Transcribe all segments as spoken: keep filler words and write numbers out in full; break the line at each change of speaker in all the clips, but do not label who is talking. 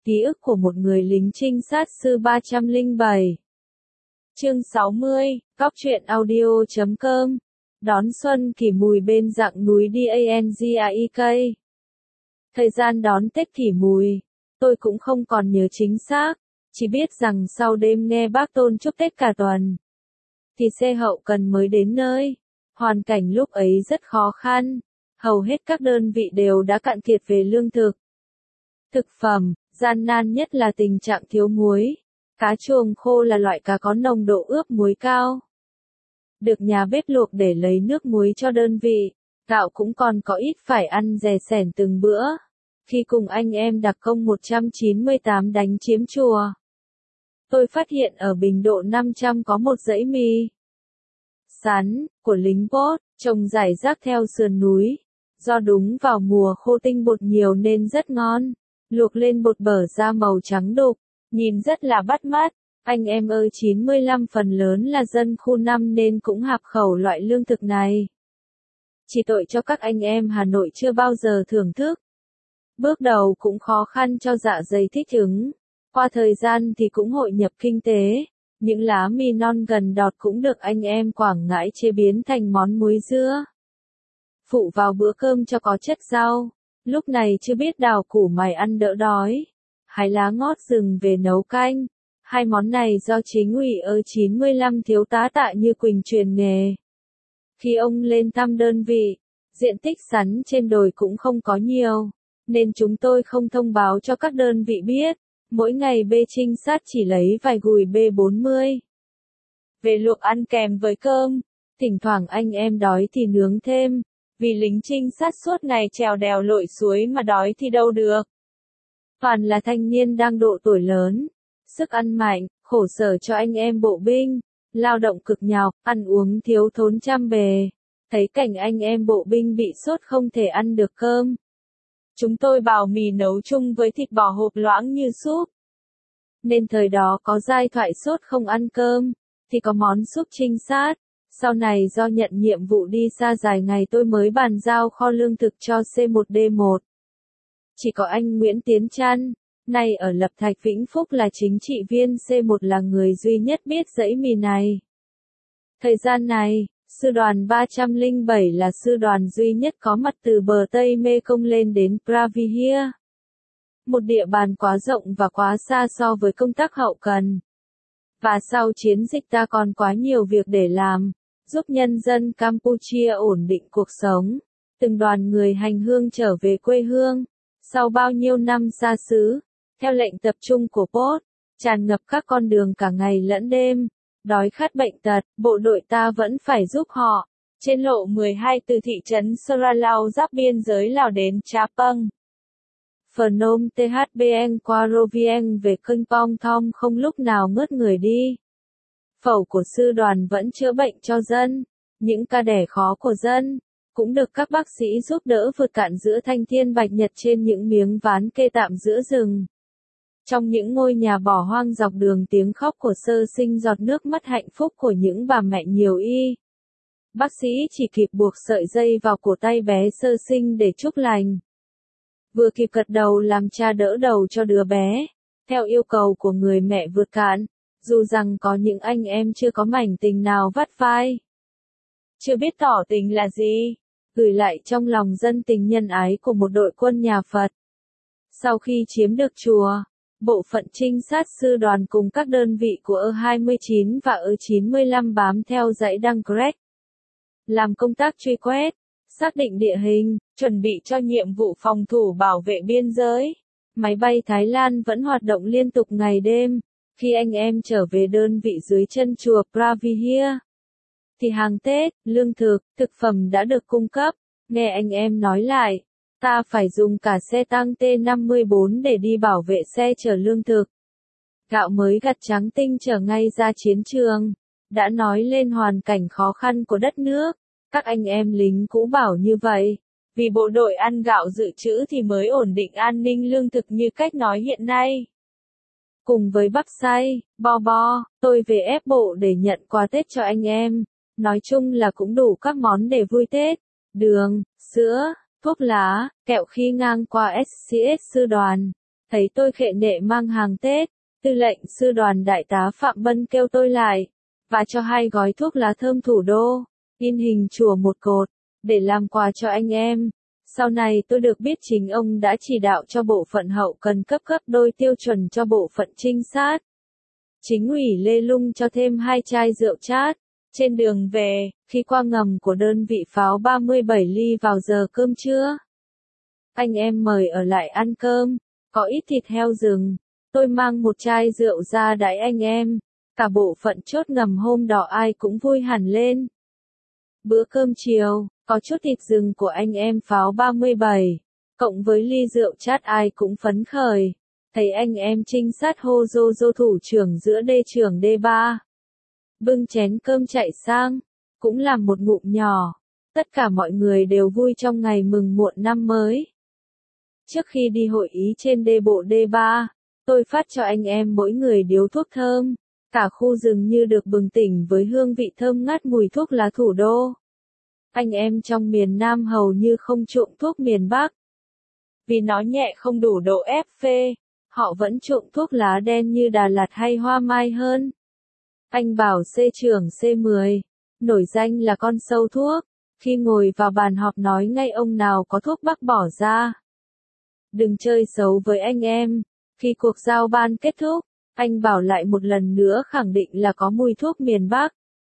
Ký ức của một người lính trinh sát sư ba trăm lẻ bảy. Chương sáu mươi, Cóc truyện audio chấm com. Đón xuân kỷ mùi bên dặng núi Dangiaik. Thời gian đón Tết kỷ mùi, tôi cũng không còn nhớ chính xác, chỉ biết rằng sau đêm nghe bác Tôn chúc Tết cả tuần, thì xe hậu cần mới đến nơi. Hoàn cảnh lúc ấy rất khó khăn, hầu hết các đơn vị đều đã cạn kiệt về lương thực, thực phẩm, gian nan nhất là tình trạng thiếu muối. Cá chuồng khô là loại cá có nồng độ ướp muối cao, được nhà bếp luộc để lấy nước muối cho đơn vị. Gạo cũng còn có ít phải ăn rẻ sẻn từng bữa. Khi cùng anh em đặc công một trăm chín mươi tám đánh chiếm chùa, tôi phát hiện ở bình độ năm trăm có một dãy mì sắn của lính Pốt, trồng rải rác theo sườn núi. Do đúng vào mùa khô tinh bột nhiều nên rất ngon, luộc lên bột bở ra màu trắng đục, nhìn rất là bắt mắt. Anh em ơi, chín mươi lăm phần lớn là dân khu năm nên cũng hạp khẩu loại lương thực này. Chỉ tội cho các anh em Hà Nội chưa bao giờ thưởng thức. Bước đầu cũng khó khăn cho dạ dày thích ứng. Qua thời gian thì cũng hội nhập kinh tế. Những lá mì non gần đọt cũng được anh em Quảng Ngãi chế biến thành món muối dưa, phụ vào bữa cơm cho có chất rau. Lúc này chưa biết đào củ mày ăn đỡ đói, hái lá ngót rừng về nấu canh. Hai món này do chính ủy ơ chín mươi lăm thiếu tá Tạ Như Quỳnh truyền nghề. Khi ông lên thăm đơn vị, diện tích sắn trên đồi cũng không có nhiều, nên chúng tôi không thông báo cho các đơn vị biết. Mỗi ngày B trinh sát chỉ lấy vài gùi B bốn mươi về luộc ăn kèm với cơm. Thỉnh thoảng anh em đói thì nướng thêm, vì lính trinh sát suốt ngày trèo đèo lội suối mà đói thì đâu được. Toàn là thanh niên đang độ tuổi lớn, sức ăn mạnh, khổ sở cho anh em bộ binh, lao động cực nhọc, ăn uống thiếu thốn trăm bề. Thấy cảnh anh em bộ binh bị sốt không thể ăn được cơm, chúng tôi bảo mì nấu chung với thịt bò hộp loãng như súp. Nên thời đó có giai thoại sốt không ăn cơm, thì có món súp trinh sát. Sau này do nhận nhiệm vụ đi xa dài ngày tôi mới bàn giao kho lương thực cho C một D một. Chỉ có anh Nguyễn Tiến Trăn, nay ở Lập Thạch Vĩnh Phúc là chính trị viên C một là người duy nhất biết dãy mì này. Thời gian này, sư đoàn ba trăm lẻ bảy là sư đoàn duy nhất có mặt từ bờ Tây Mekong lên đến Pravihia. Một địa bàn quá rộng và quá xa so với công tác hậu cần. Và sau chiến dịch ta còn quá nhiều việc để làm, giúp nhân dân Campuchia ổn định cuộc sống. Từng đoàn người hành hương trở về quê hương, sau bao nhiêu năm xa xứ, theo lệnh tập trung của Pốt, tràn ngập các con đường cả ngày lẫn đêm. Đói khát bệnh tật, bộ đội ta vẫn phải giúp họ. Trên lộ mười hai từ thị trấn Sralau giáp biên giới Lào đến Chapang, Phnom Thbn qua Rovien về Krông Pong Thom không lúc nào ngớt người đi. Phẩu của sư đoàn vẫn chữa bệnh cho dân. Những ca đẻ khó của dân cũng được các bác sĩ giúp đỡ vượt cạn giữa thanh thiên bạch nhật trên những miếng ván kê tạm giữa rừng. Trong những ngôi nhà bỏ hoang dọc đường, tiếng khóc của sơ sinh, giọt nước mắt hạnh phúc của những bà mẹ nhiều y. Bác sĩ chỉ kịp buộc sợi dây vào cổ tay bé sơ sinh để chúc lành. Vừa kịp gật đầu làm cha đỡ đầu cho đứa bé, theo yêu cầu của người mẹ vượt cạn, dù rằng có những anh em chưa có mảnh tình nào vắt vai, chưa biết tỏ tình là gì, gửi lại trong lòng dân tình nhân ái của một đội quân nhà Phật. Sau khi chiếm được chùa, bộ phận trinh sát sư đoàn cùng các đơn vị của ơ hai mươi chín và ơ chín mươi lăm bám theo dãy Đăng Grek, làm công tác truy quét, xác định địa hình, chuẩn bị cho nhiệm vụ phòng thủ bảo vệ biên giới. Máy bay Thái Lan vẫn hoạt động liên tục ngày đêm. Khi anh em trở về đơn vị dưới chân chùa Pravihia, thì hàng Tết, lương thực, thực phẩm đã được cung cấp. Nghe anh em nói lại, ta phải dùng cả xe tăng T năm mươi bốn để đi bảo vệ xe chở lương thực. Gạo mới gặt trắng tinh chở ngay ra chiến trường. Đã nói lên hoàn cảnh khó khăn của đất nước. Các anh em lính cũ bảo như vậy, vì bộ đội ăn gạo dự trữ thì mới ổn định an ninh lương thực như cách nói hiện nay. Cùng với bắp xay, bo bo, tôi về ép bộ để nhận quà Tết cho anh em. Nói chung là cũng đủ các món để vui Tết. Đường, sữa, thuốc lá, kẹo khi ngang qua ét xê ét sư đoàn. Thấy tôi khệ nệ mang hàng Tết, tư lệnh sư đoàn đại tá Phạm Bân kêu tôi lại, và cho hai gói thuốc lá thơm thủ đô, in hình chùa một cột, để làm quà cho anh em. Sau này tôi được biết chính ông đã chỉ đạo cho bộ phận hậu cần cấp gấp đôi tiêu chuẩn cho bộ phận trinh sát. Chính ủy Lê Lung cho thêm hai chai rượu chát. Trên đường về, khi qua ngầm của đơn vị pháo ba mươi bảy ly vào giờ cơm trưa, anh em mời ở lại ăn cơm, có ít thịt heo rừng. Tôi mang một chai rượu ra đãi anh em. Cả bộ phận chốt ngầm hôm đó ai cũng vui hẳn lên. Bữa cơm chiều, có chút thịt rừng của anh em pháo ba mươi bảy, cộng với ly rượu chát ai cũng phấn khởi. Thấy anh em trinh sát hô rô rô thủ trưởng giữa đê trưởng đê ba. Bưng chén cơm chạy sang, cũng làm một ngụm nhỏ. Tất cả mọi người đều vui trong ngày mừng muộn năm mới. Trước khi đi hội ý trên đê bộ đê ba, tôi phát cho anh em mỗi người điếu thuốc thơm. Cả khu rừng như được bừng tỉnh với hương vị thơm ngát mùi thuốc lá thủ đô. Anh em trong miền Nam hầu như không chuộng thuốc miền Bắc. Vì nó nhẹ không đủ độ ép phê, họ vẫn chuộng thuốc lá đen như Đà Lạt hay Hoa Mai hơn. Anh bảo C trưởng C mười, nổi danh là con sâu thuốc, khi ngồi vào bàn họp nói ngay ông nào có thuốc Bắc bỏ ra. Đừng chơi xấu với anh em. Khi cuộc giao ban kết thúc, anh bảo lại một lần nữa khẳng định là có mùi thuốc miền Bắc.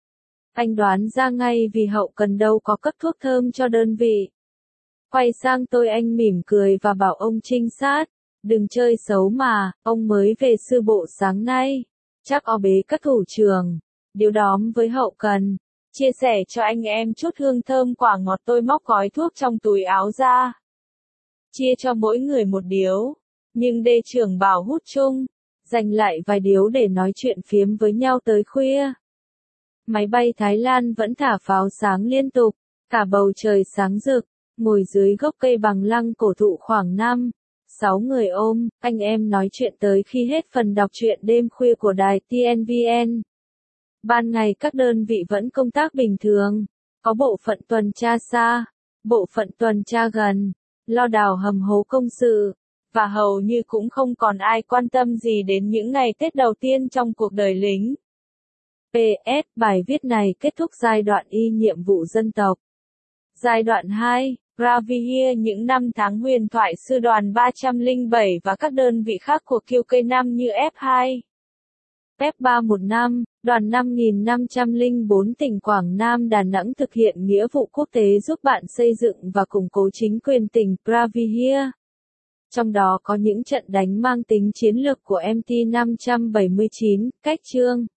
Anh đoán ra ngay vì hậu cần đâu có cấp thuốc thơm cho đơn vị. Quay sang tôi anh mỉm cười và bảo ông trinh sát, đừng chơi xấu mà, ông mới về sư bộ sáng nay. Chắc o bế các thủ trưởng, điều đóm với hậu cần, chia sẻ cho anh em chút hương thơm quả ngọt tôi móc gói thuốc trong túi áo ra. Chia cho mỗi người một điếu, nhưng đê trưởng bảo hút chung, dành lại vài điếu để nói chuyện phiếm với nhau tới khuya. Máy bay Thái Lan vẫn thả pháo sáng liên tục, cả bầu trời sáng rực, ngồi dưới gốc cây bằng lăng cổ thụ khoảng năm, sáu người ôm, anh em nói chuyện tới khi hết phần đọc truyện đêm khuya của đài tê en vê en. Ban ngày các đơn vị vẫn công tác bình thường, có bộ phận tuần tra xa, bộ phận tuần tra gần, lo đào hầm hố công sự, và hầu như cũng không còn ai quan tâm gì đến những ngày Tết đầu tiên trong cuộc đời lính. pê ét Bài viết này kết thúc giai đoạn Y nhiệm vụ dân tộc. Giai đoạn hai, Gravia những năm tháng huyền thoại sư đoàn ba trăm lẻ bảy và các đơn vị khác của kiu ca năm như ép hai. ép ba một năm, đoàn năm nghìn năm trăm lẻ bốn tỉnh Quảng Nam Đà Nẵng thực hiện nghĩa vụ quốc tế giúp bạn xây dựng và củng cố chính quyền tỉnh Gravia. Trong đó có những trận đánh mang tính chiến lược của em tê năm trăm bảy mươi chín, cách chương.